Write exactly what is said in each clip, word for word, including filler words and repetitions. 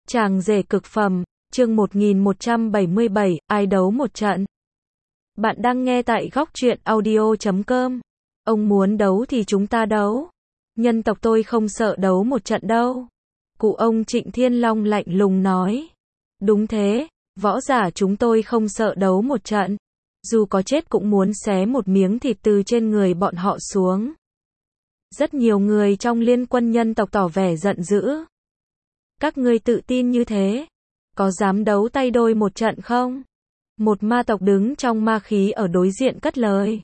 Chàng rể cực phẩm, chương một nghìn một trăm bảy mươi bảy, ai đấu một trận. Bạn đang nghe tại góc truyện audio chấm com. Ông muốn đấu thì chúng ta đấu. Nhân tộc tôi không sợ đấu một trận đâu. Cụ ông Trịnh Thiên Long lạnh lùng nói. Đúng thế, võ giả chúng tôi không sợ đấu một trận. Dù có chết cũng muốn xé một miếng thịt từ trên người bọn họ xuống. Rất nhiều người trong liên quân nhân tộc tỏ vẻ giận dữ. Các ngươi tự tin như thế, có dám đấu tay đôi một trận không? Một ma tộc đứng trong ma khí ở đối diện cất lời.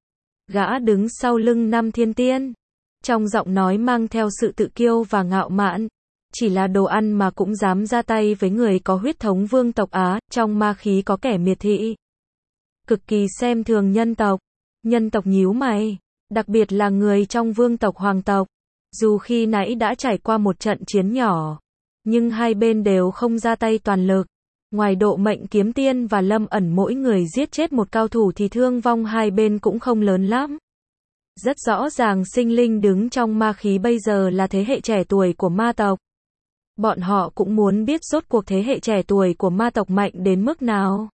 Gã đứng sau lưng năm thiên tiên. Trong giọng nói mang theo sự tự kiêu và ngạo mạn. Chỉ là đồ ăn mà cũng dám ra tay với người có huyết thống vương tộc Á, trong ma khí có kẻ miệt thị. Cực kỳ xem thường nhân tộc. Nhân tộc nhíu mày, đặc biệt là người trong vương tộc hoàng tộc. Dù khi nãy đã trải qua một trận chiến nhỏ, nhưng hai bên đều không ra tay toàn lực. Ngoài Độ Mệnh Kiếm Tiên và Lâm Ẩn mỗi người giết chết một cao thủ thì thương vong hai bên cũng không lớn lắm. Rất rõ ràng sinh linh đứng trong ma khí bây giờ là thế hệ trẻ tuổi của ma tộc. Bọn họ cũng muốn biết rốt cuộc thế hệ trẻ tuổi của ma tộc mạnh đến mức nào.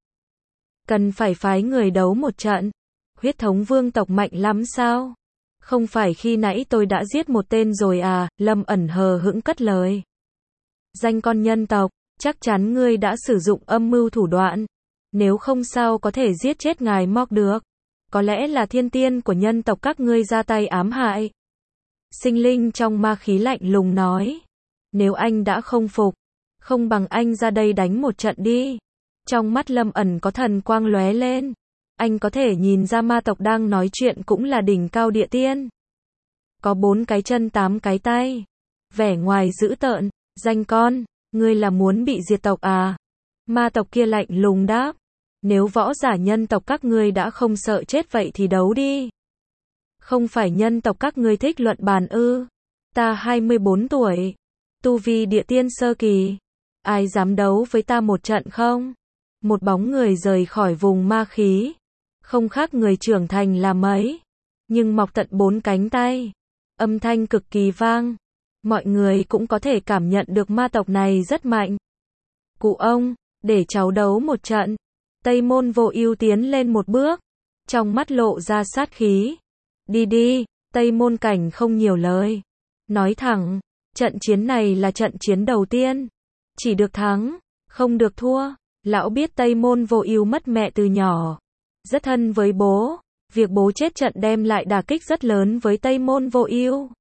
Cần phải phái người đấu một trận. Huyết thống vương tộc mạnh lắm sao? Không phải khi nãy tôi đã giết một tên rồi à? Lâm Ẩn hờ hững cất lời. Danh con nhân tộc, chắc chắn ngươi đã sử dụng âm mưu thủ đoạn. Nếu không sao có thể giết chết ngài Mok được. Có lẽ là thiên tiên của nhân tộc các ngươi ra tay ám hại. Sinh linh trong ma khí lạnh lùng nói. Nếu anh đã không phục, không bằng anh ra đây đánh một trận đi. Trong mắt Lâm Ẩn có thần quang lóe lên. Anh có thể nhìn ra ma tộc đang nói chuyện cũng là đỉnh cao địa tiên. Có bốn cái chân tám cái tay. Vẻ ngoài dữ tợn. Danh con, ngươi là muốn bị diệt tộc à? Ma tộc kia lạnh lùng đáp. Nếu võ giả nhân tộc các ngươi đã không sợ chết vậy thì đấu đi. Không phải nhân tộc các ngươi thích luận bàn ư? Ta hai mươi bốn tuổi. Tu vi địa tiên sơ kỳ. Ai dám đấu với ta một trận không? Một bóng người rời khỏi vùng ma khí. Không khác người trưởng thành là mấy. Nhưng mọc tận bốn cánh tay. Âm thanh cực kỳ vang. Mọi người cũng có thể cảm nhận được ma tộc này rất mạnh. Cụ ông, để cháu đấu một trận. Tây Môn Vô Ưu tiến lên một bước. Trong mắt lộ ra sát khí. Đi đi, Tây Môn Cảnh không nhiều lời. Nói thẳng, trận chiến này là trận chiến đầu tiên. Chỉ được thắng, không được thua. Lão biết Tây Môn Vô Ưu mất mẹ từ nhỏ. Rất thân với bố. Việc bố chết trận đem lại đả kích rất lớn với Tây Môn Vô Ưu.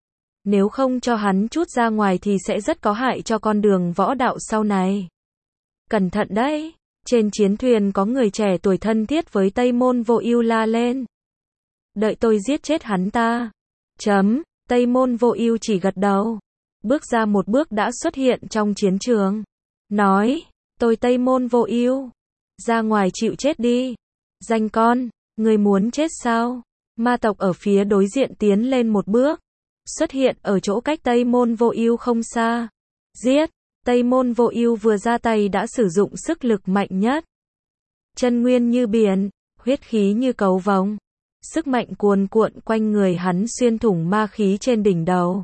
Nếu không cho hắn chút ra ngoài thì sẽ rất có hại cho con đường võ đạo sau này. Cẩn thận đấy, trên chiến thuyền có người trẻ tuổi thân thiết với Tây Môn Vô Ưu la lên. Đợi tôi giết chết hắn ta. Chấm, Tây Môn Vô Ưu chỉ gật đầu. Bước ra một bước đã xuất hiện trong chiến trường. Nói, tôi Tây Môn Vô Ưu. Ra ngoài chịu chết đi. Danh con, người muốn chết sao? Ma tộc ở phía đối diện tiến lên một bước. Xuất hiện ở chỗ cách Tây Môn Vô Ưu không xa. Giết! Tây Môn Vô Ưu vừa ra tay đã sử dụng sức lực mạnh nhất. Chân nguyên như biển, huyết khí như cầu vồng. Sức mạnh cuồn cuộn quanh người hắn xuyên thủng ma khí trên đỉnh đầu.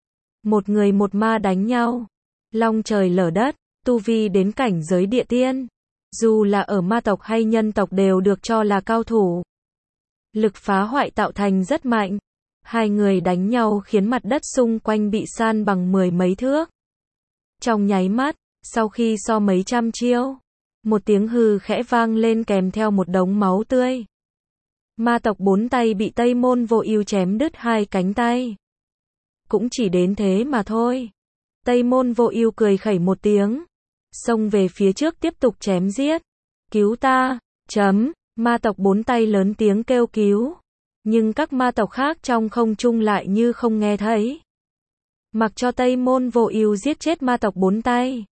Một người một ma đánh nhau. Long trời lở đất, tu vi đến cảnh giới địa tiên. Dù là ở ma tộc hay nhân tộc đều được cho là cao thủ. Lực phá hoại tạo thành rất mạnh. Hai người đánh nhau khiến mặt đất xung quanh bị san bằng mười mấy thước. Trong nháy mắt, sau khi so mấy trăm chiêu, một tiếng hừ khẽ vang lên kèm theo một đống máu tươi. Ma tộc bốn tay bị Tây Môn Vô Ưu chém đứt hai cánh tay. Cũng chỉ đến thế mà thôi. Tây Môn Vô Ưu cười khẩy một tiếng, xông về phía trước tiếp tục chém giết. Cứu ta! Chấm, ma tộc bốn tay lớn tiếng kêu cứu. Nhưng các ma tộc khác trong không trung lại như không nghe thấy. Mặc cho Tây Môn Vô Ưu giết chết ma tộc bốn tay.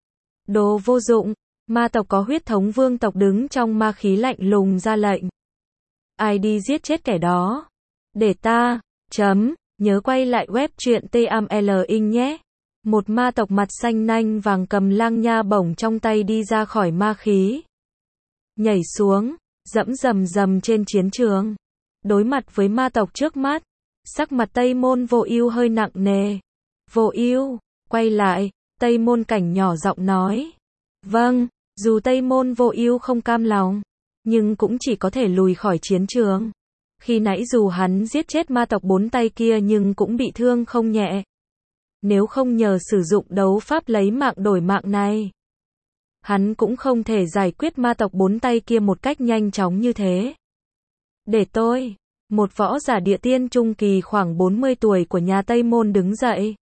Đồ vô dụng, ma tộc có huyết thống vương tộc đứng trong ma khí lạnh lùng ra lệnh. Ai đi giết chết kẻ đó? Để ta, chấm, nhớ quay lại web truyện T A M L ing nhé. Một ma tộc mặt xanh nanh vàng cầm lang nha bổng trong tay đi ra khỏi ma khí. Nhảy xuống, dẫm rầm rầm trên chiến trường. Đối mặt với ma tộc trước mắt, sắc mặt Tây Môn Vô Ưu hơi nặng nề. Vô Ưu, quay lại, Tây Môn Cảnh nhỏ giọng nói. Vâng, dù Tây Môn Vô Ưu không cam lòng, nhưng cũng chỉ có thể lùi khỏi chiến trường. Khi nãy dù hắn giết chết ma tộc bốn tay kia nhưng cũng bị thương không nhẹ. Nếu không nhờ sử dụng đấu pháp lấy mạng đổi mạng này, hắn cũng không thể giải quyết ma tộc bốn tay kia một cách nhanh chóng như thế. Để tôi, một võ giả địa tiên trung kỳ khoảng bốn mươi tuổi của nhà Tây Môn đứng dậy.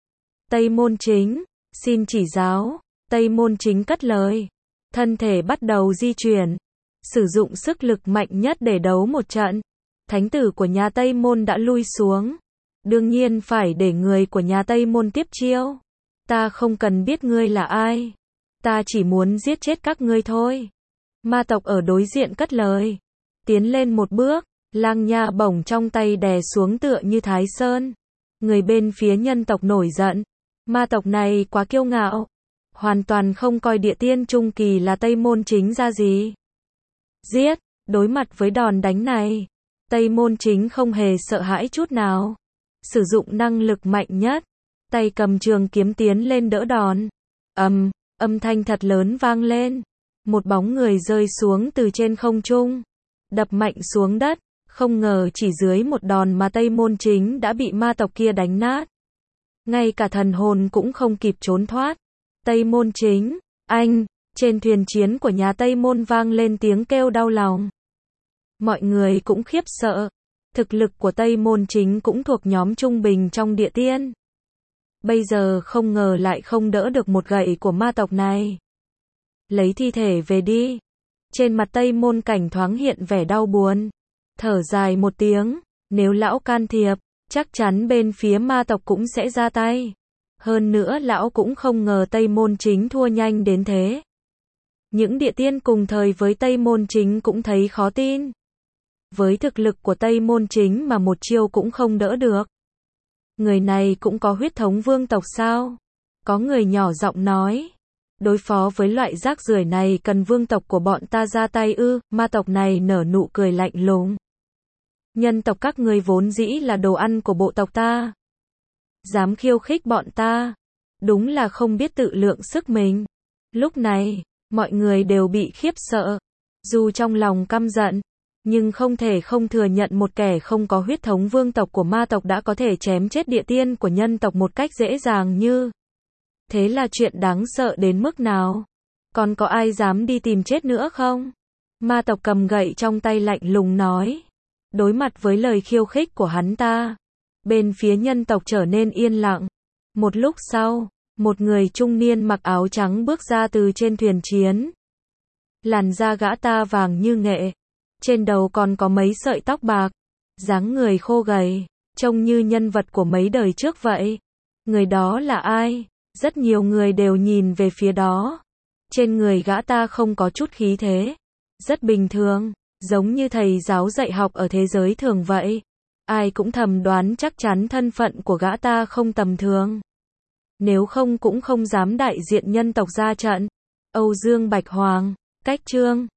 Tây Môn Chính, xin chỉ giáo. Tây Môn Chính cất lời. Thân thể bắt đầu di chuyển, sử dụng sức lực mạnh nhất để đấu một trận. Thánh tử của nhà Tây Môn đã lui xuống. Đương nhiên phải để người của nhà Tây Môn tiếp chiêu. Ta không cần biết ngươi là ai. Ta chỉ muốn giết chết các ngươi thôi. Ma tộc ở đối diện cất lời. Tiến lên một bước, lang nha bổng trong tay đè xuống tựa như Thái Sơn. Người bên phía nhân tộc nổi giận. Ma tộc này quá kiêu ngạo. Hoàn toàn không coi địa tiên trung kỳ là Tây Môn Chính ra gì. Giết, đối mặt với đòn đánh này, Tây Môn Chính không hề sợ hãi chút nào. Sử dụng năng lực mạnh nhất, tay cầm trường kiếm tiến lên đỡ đòn. Ầm, âm thanh thật lớn vang lên. Một bóng người rơi xuống từ trên không trung, đập mạnh xuống đất. Không ngờ chỉ dưới một đòn mà Tây Môn Chính đã bị ma tộc kia đánh nát. Ngay cả thần hồn cũng không kịp trốn thoát. Tây Môn Chính, anh, trên thuyền chiến của nhà Tây Môn vang lên tiếng kêu đau lòng. Mọi người cũng khiếp sợ. Thực lực của Tây Môn Chính cũng thuộc nhóm trung bình trong địa tiên. Bây giờ không ngờ lại không đỡ được một gậy của ma tộc này. Lấy thi thể về đi. Trên mặt Tây Môn Cảnh thoáng hiện vẻ đau buồn. Thở dài một tiếng, nếu lão can thiệp, chắc chắn bên phía ma tộc cũng sẽ ra tay. Hơn nữa lão cũng không ngờ Tây Môn Chính thua nhanh đến thế. Những địa tiên cùng thời với Tây Môn Chính cũng thấy khó tin. Với thực lực của Tây Môn Chính mà một chiêu cũng không đỡ được. Người này cũng có huyết thống vương tộc sao? Có người nhỏ giọng nói. Đối phó với loại rác rưởi này cần vương tộc của bọn ta ra tay ư? Ma tộc này nở nụ cười lạnh lùng. Nhân tộc các ngươi vốn dĩ là đồ ăn của bộ tộc ta. Dám khiêu khích bọn ta. Đúng là không biết tự lượng sức mình. Lúc này, mọi người đều bị khiếp sợ. Dù trong lòng căm giận, nhưng không thể không thừa nhận một kẻ không có huyết thống vương tộc của ma tộc đã có thể chém chết địa tiên của nhân tộc một cách dễ dàng như. Thế là chuyện đáng sợ đến mức nào? Còn có ai dám đi tìm chết nữa không? Ma tộc cầm gậy trong tay lạnh lùng nói. Đối mặt với lời khiêu khích của hắn ta, bên phía nhân tộc trở nên yên lặng. Một lúc sau, một người trung niên mặc áo trắng bước ra từ trên thuyền chiến. Làn da gã ta vàng như nghệ, trên đầu còn có mấy sợi tóc bạc, dáng người khô gầy, trông như nhân vật của mấy đời trước vậy. Người đó là ai? Rất nhiều người đều nhìn về phía đó. Trên người gã ta không có chút khí thế, rất bình thường, giống như thầy giáo dạy học ở thế giới thường vậy. Ai cũng thầm đoán chắc chắn thân phận của gã ta không tầm thường. Nếu không cũng không dám đại diện nhân tộc ra trận. Âu Dương Bạch Hoàng, cách chương